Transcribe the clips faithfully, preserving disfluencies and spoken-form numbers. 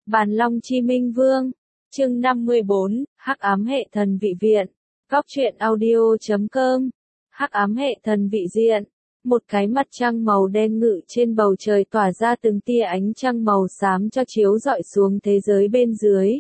Bàn Long Chi Minh Vương, chương năm mươi bốn, Hắc ám hệ thần vị viện. Góc truyện audio chấm com. Hắc ám hệ thần vị diện. Một cái mặt trăng màu đen ngự trên bầu trời tỏa ra từng tia ánh trăng màu xám cho chiếu rọi xuống thế giới bên dưới.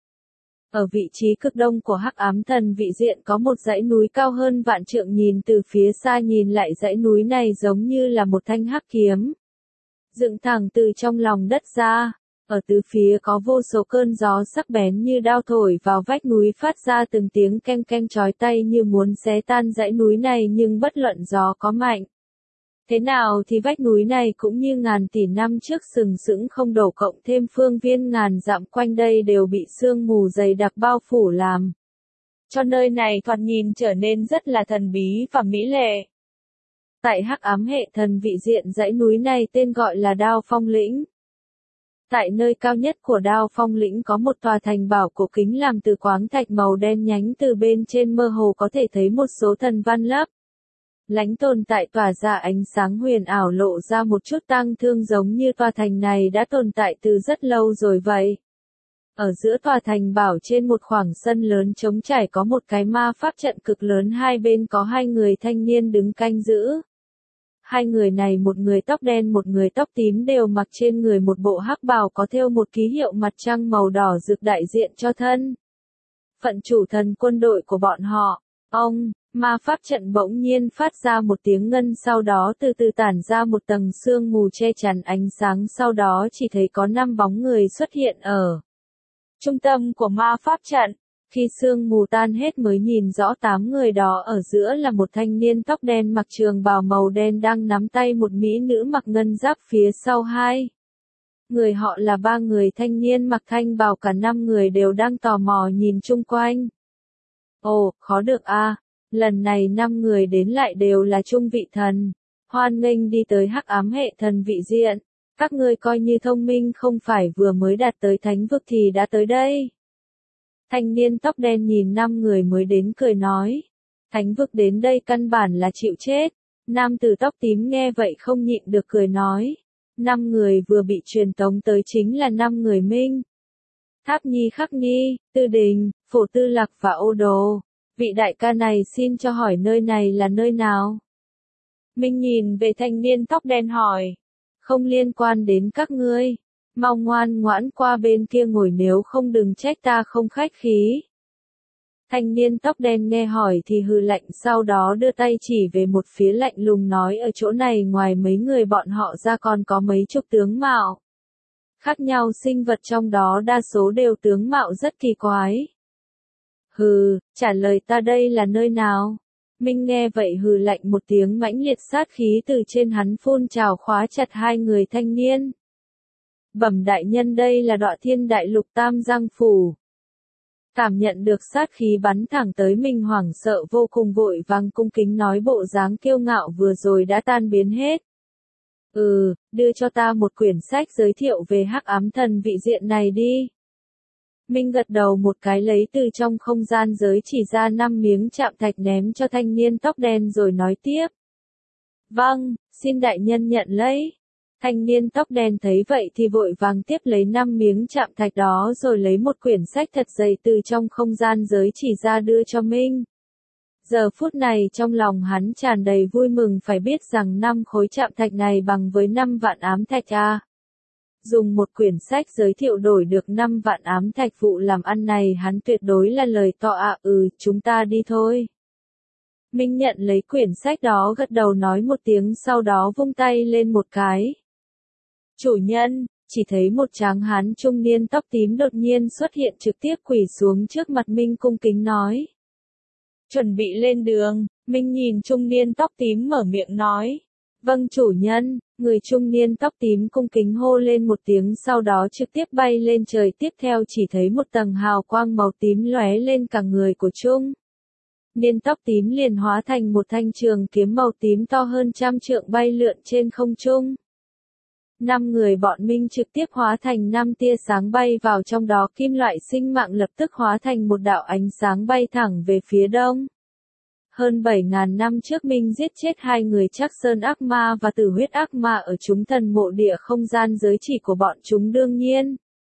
Ở vị trí cực đông của Hắc ám thần vị diện có một dãy núi cao hơn vạn trượng, nhìn từ phía xa nhìn lại dãy núi này giống như là một thanh hắc kiếm. Dựng thẳng từ trong lòng đất ra. Ở tứ phía có vô số cơn gió sắc bén như đao thổi vào vách núi, phát ra từng tiếng keng keng chói tai như muốn xé tan dãy núi này, nhưng bất luận gió có mạnh thế nào thì vách núi này cũng như ngàn tỷ năm trước sừng sững không đổ, cộng thêm phương viên ngàn dặm quanh đây đều bị sương mù dày đặc bao phủ làm cho nơi này thoạt nhìn trở nên rất là thần bí và mỹ lệ. Tại Hắc ám hệ thần vị diện, dãy núi này tên gọi là Đao Phong Lĩnh. Tại nơi cao nhất của Đao Phong Lĩnh có một tòa thành bảo cổ kính làm từ khoáng thạch màu đen nhánh, từ bên trên mơ hồ có thể thấy một số thần văn lấp lánh tồn tại, tỏa ra ánh sáng huyền ảo, lộ ra một chút tang thương, giống như tòa thành này đã tồn tại từ rất lâu rồi vậy. Ở giữa tòa thành bảo, trên một khoảng sân lớn trống trải, có một cái ma pháp trận cực lớn, hai bên có hai người thanh niên đứng canh giữ. Hai người này, một người tóc đen một người tóc tím, đều mặc trên người một bộ hắc bào có thêu một ký hiệu mặt trăng màu đỏ rực, đại diện cho thân phận chủ thần quân đội của bọn họ. Ông, ma pháp trận bỗng nhiên phát ra một tiếng ngân, sau đó từ từ tản ra một tầng sương mù che chắn ánh sáng, sau đó chỉ thấy có năm bóng người xuất hiện ở trung tâm của ma pháp trận. Khi sương mù tan hết mới nhìn rõ tám người đó, ở giữa là một thanh niên tóc đen mặc trường bào màu đen đang nắm tay một mỹ nữ mặc ngân giáp, phía sau hai người họ là ba người thanh niên mặc thanh bào, cả năm người đều đang tò mò nhìn chung quanh. Ồ, khó được a, à. Lần này năm người đến lại đều là trung vị thần. Hoan nghênh đi tới Hắc ám hệ thần vị diện. Các ngươi coi như thông minh, không phải vừa mới đạt tới thánh vực thì đã tới đây. Thanh niên tóc đen nhìn năm người mới đến cười nói. Thánh vực đến đây căn bản là chịu chết. Nam tử tóc tím nghe vậy không nhịn được cười nói. Năm người vừa bị truyền tống tới chính là năm người Minh, Tháp Nhi, Khắc Nhi, Tư Đình, Phổ Tư Lạc và Ô Đồ. Vị đại ca này xin cho hỏi nơi này là nơi nào? Minh nhìn về thanh niên tóc đen hỏi. Không liên quan đến các ngươi. Mau ngoan ngoãn qua bên kia ngồi, nếu không đừng trách ta không khách khí. Thanh niên tóc đen nghe hỏi thì hừ lạnh, sau đó đưa tay chỉ về một phía lạnh lùng nói, ở chỗ này ngoài mấy người bọn họ ra còn có mấy chục tướng mạo khác nhau, sinh vật trong đó đa số đều tướng mạo rất kỳ quái. Hừ, trả lời ta đây là nơi nào? Minh nghe vậy hừ lạnh một tiếng, mãnh liệt sát khí từ trên hắn phun trào, khóa chặt hai người thanh niên. Bẩm đại nhân, đây là Đọa Thiên Đại Lục Tam Giang Phủ. Cảm nhận được sát khí bắn thẳng tới mình, hoảng sợ vô cùng, vội vàng cung kính nói, bộ dáng kiêu ngạo vừa rồi đã tan biến hết. Ừ, đưa cho ta một quyển sách giới thiệu về Hắc ám thần vị diện này đi. Minh gật đầu một cái, lấy từ trong không gian giới chỉ ra năm miếng chạm thạch ném cho thanh niên tóc đen rồi nói tiếp. Vâng, xin đại nhân nhận lấy. Thanh niên tóc đen thấy vậy thì vội vàng tiếp lấy năm miếng chạm thạch đó, rồi lấy một quyển sách thật dày từ trong không gian giới chỉ ra đưa cho Minh. Giờ phút này trong lòng hắn tràn đầy vui mừng, phải biết rằng năm khối chạm thạch này bằng với năm vạn ám thạch a. Dùng một quyển sách giới thiệu đổi được năm vạn ám thạch, vụ làm ăn này hắn tuyệt đối là lời to ạ. À, ừ, chúng ta đi thôi. Minh nhận lấy quyển sách đó, gật đầu nói một tiếng, sau đó vung tay lên một cái. Chủ nhân, chỉ thấy một tráng hán trung niên tóc tím đột nhiên xuất hiện, trực tiếp quỳ xuống trước mặt Minh cung kính nói. Chuẩn bị lên đường. Minh nhìn trung niên tóc tím mở miệng nói. Vâng chủ nhân. Người trung niên tóc tím cung kính hô lên một tiếng, sau đó trực tiếp bay lên trời. Tiếp theo chỉ thấy một tầng hào quang màu tím lóe lên cả người của trung niên tóc tím, liền hóa thành một thanh trường kiếm màu tím to hơn trăm trượng bay lượn trên không trung. Năm người bọn Minh trực tiếp hóa thành năm tia sáng bay vào trong đó, kim loại sinh mạng lập tức hóa thành một đạo ánh sáng bay thẳng về phía đông. Hơn bảy ngàn năm trước Minh giết chết hai người Trác Sơn ác ma và Tử huyết ác ma ở chúng thần mộ địa không gian giới chỉ của bọn chúng, đương nhiên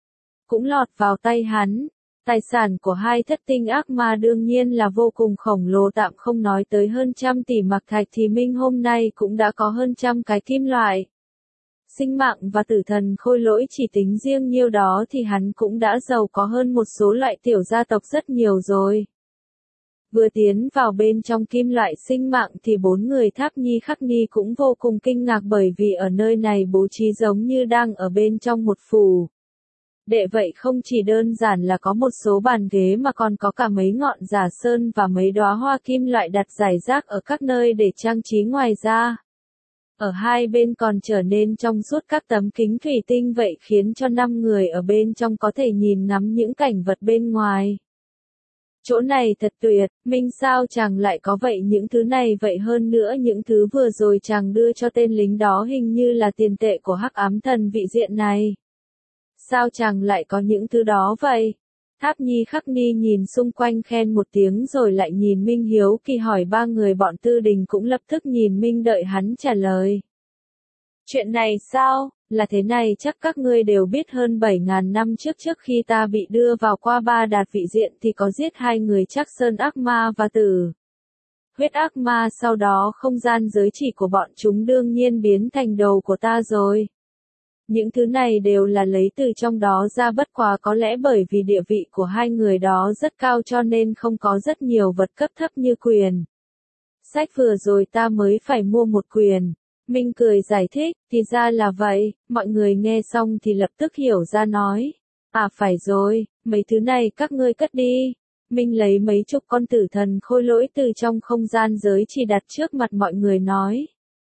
cũng lọt vào tay hắn. Tài sản của hai thất tinh ác ma đương nhiên là vô cùng khổng lồ, tạm không nói tới hơn trăm tỷ mặc thạch thì Minh hôm nay cũng đã có hơn trăm cái kim loại. Sinh mạng và tử thần khôi lỗi chỉ tính riêng nhiêu đó thì hắn cũng đã giàu có hơn một số loại tiểu gia tộc rất nhiều rồi. Vừa tiến vào bên trong kim loại sinh mạng thì bốn người Tháp Nhi Khắc Ni cũng vô cùng kinh ngạc, bởi vì ở nơi này bố trí giống như đang ở bên trong một phủ đệ vậy, không chỉ đơn giản là có một số bàn ghế mà còn có cả mấy ngọn giả sơn và mấy đóa hoa kim loại đặt rải rác ở các nơi để trang trí. Ngoài ra, ở hai bên còn trở nên trong suốt các tấm kính thủy tinh vậy, khiến cho năm người ở bên trong có thể nhìn ngắm những cảnh vật bên ngoài. Chỗ này thật tuyệt, Minh sao chàng lại có vậy những thứ này vậy, hơn nữa những thứ vừa rồi chàng đưa cho tên lính đó hình như là tiền tệ của Hắc Ám Thần vị diện này. Sao chàng lại có những thứ đó vậy? Tháp Nhi Khắc Ni nhìn xung quanh khen một tiếng rồi lại nhìn Minh hiếu kỳ hỏi. Ba người bọn Tư Đình cũng lập tức nhìn Minh đợi hắn trả lời. Chuyện này sao? Là thế này, chắc các ngươi đều biết hơn bảy ngàn năm trước trước khi ta bị đưa vào Qua Ba Đạt vị diện thì có giết hai người Trắc Sơn ác ma và Tử Huyết ác ma, sau đó không gian giới chỉ của bọn chúng đương nhiên biến thành đầu của ta rồi. Những thứ này đều là lấy từ trong đó ra, bất quá có lẽ bởi vì địa vị của hai người đó rất cao cho nên không có rất nhiều vật cấp thấp như quyền sách, vừa rồi ta mới phải mua một quyền. Minh cười giải thích, thì ra là vậy. Mọi người nghe xong thì lập tức hiểu ra nói. À phải rồi, mấy thứ này các ngươi cất đi. Minh lấy mấy chục con tử thần khôi lỗi từ trong không gian giới chỉ đặt trước mặt mọi người nói.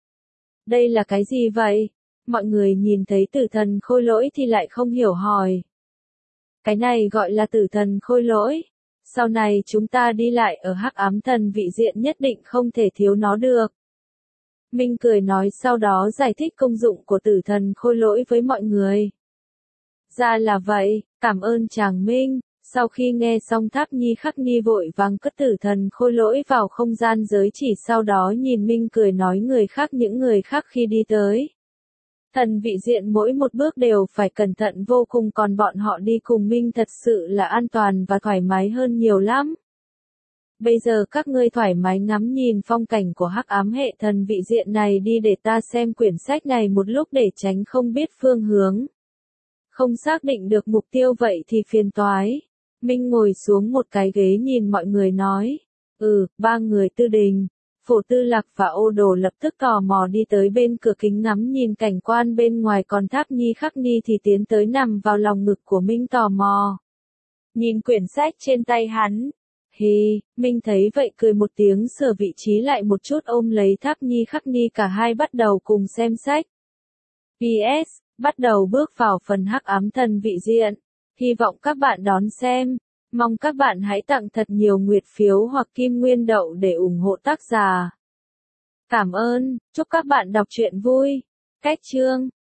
Đây là cái gì vậy? Mọi người nhìn thấy tử thần khôi lỗi thì lại không hiểu hỏi. Cái này gọi là tử thần khôi lỗi. Sau này chúng ta đi lại ở Hắc Ám Thần vị diện nhất định không thể thiếu nó được. Minh cười nói, sau đó giải thích công dụng của tử thần khôi lỗi với mọi người. Ra là vậy, cảm ơn chàng Minh. Sau khi nghe xong, Tháp Nhi Khắc Ni vội vàng cất tử thần khôi lỗi vào không gian giới chỉ, sau đó nhìn Minh cười nói người khác những người khác khi đi tới thần vị diện mỗi một bước đều phải cẩn thận vô cùng, còn bọn họ đi cùng Minh thật sự là an toàn và thoải mái hơn nhiều lắm. Bây giờ các ngươi thoải mái ngắm nhìn phong cảnh của Hắc Ám hệ thần vị diện này đi, để ta xem quyển sách này một lúc để tránh không biết phương hướng. Không xác định được mục tiêu vậy thì phiền toái. Minh ngồi xuống một cái ghế nhìn mọi người nói. Ừ, ba người Tư Đình, Phổ Tư Lạc và Ô Đồ lập tức tò mò đi tới bên cửa kính ngắm nhìn cảnh quan bên ngoài, còn Tháp Nhi Khắc Ni thì tiến tới nằm vào lòng ngực của Minh tò mò. Nhìn quyển sách trên tay hắn. Hì, Minh thấy vậy cười một tiếng, sửa vị trí lại một chút ôm lấy Tháp Nhi Khắc Ni, cả hai bắt đầu cùng xem sách. pê ét, bắt đầu bước vào phần Hắc Ám Thần vị diện. Hy vọng các bạn đón xem. Mong các bạn hãy tặng thật nhiều nguyệt phiếu hoặc kim nguyên đậu để ủng hộ tác giả. Cảm ơn, chúc các bạn đọc truyện vui. Cách chương